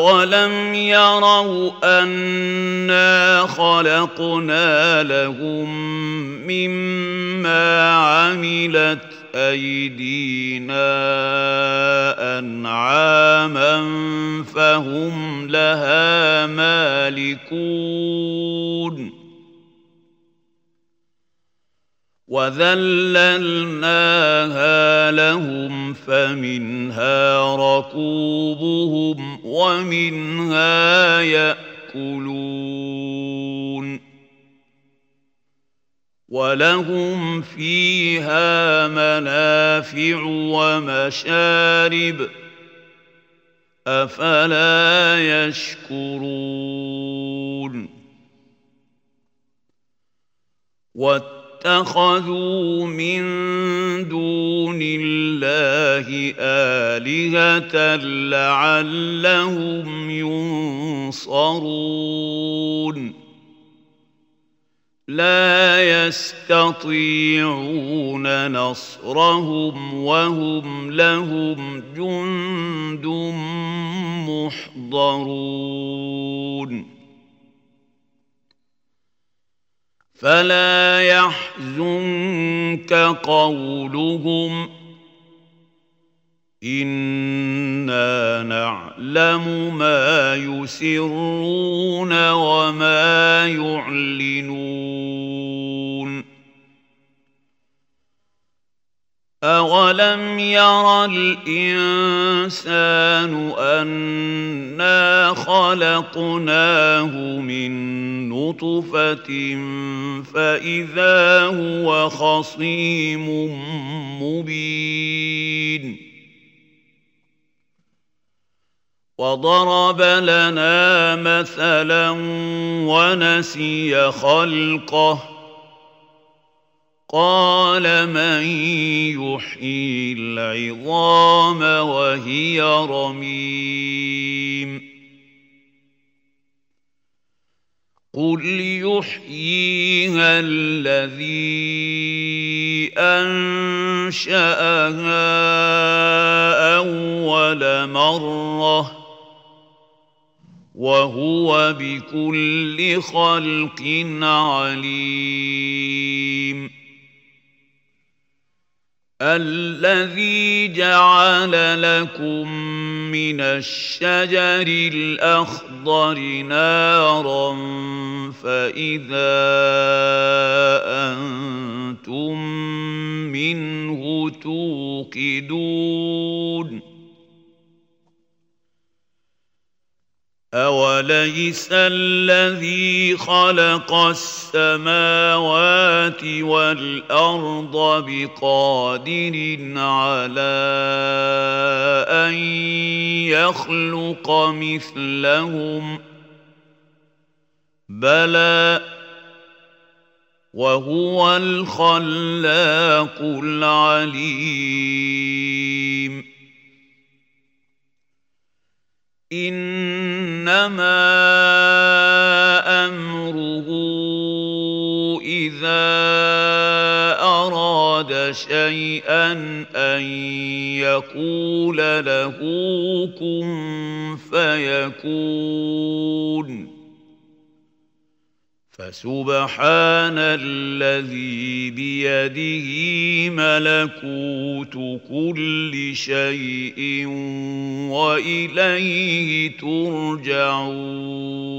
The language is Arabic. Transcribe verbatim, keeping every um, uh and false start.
أولم يروا أنا خلقنا لهم مما عملت أيدينا أنعاما فهم لها مالكون وذللناها لهم فمنها ركوبهم ومنها يأكلون ولهم فيها منافع ومشارب أفلا يشكرون واتخذوا من دون الله آلهة لعلهم ينصرون لا يستطيعون نصرهم وهم لهم جند محضرون فلا يحزنك قولهم إنا نعلم ما يسرون وما يعلنون أولم ير الإنسان أنا خلقناه من نطفة فإذا هو خصيم مبين وضرب لنا مثلا ونسي خلقه قال من يحيي العظام وهي رميم قل يحييها الذي أنشأها أول مرة وهو بكل خلق عليم الذي جعل لكم من الشجر الأخضر نارا فإذا أنتم منه توقدون أوليس الذي خلق السماوات والأرض بقادر على أن يخلق مثلهم بلى وهو الخلاق العليم إنما أمره إذا أراد شيئا أن يقول له كن فيكون فسبحان الذي بيده ملكوت كل شيء وإليه ترجعون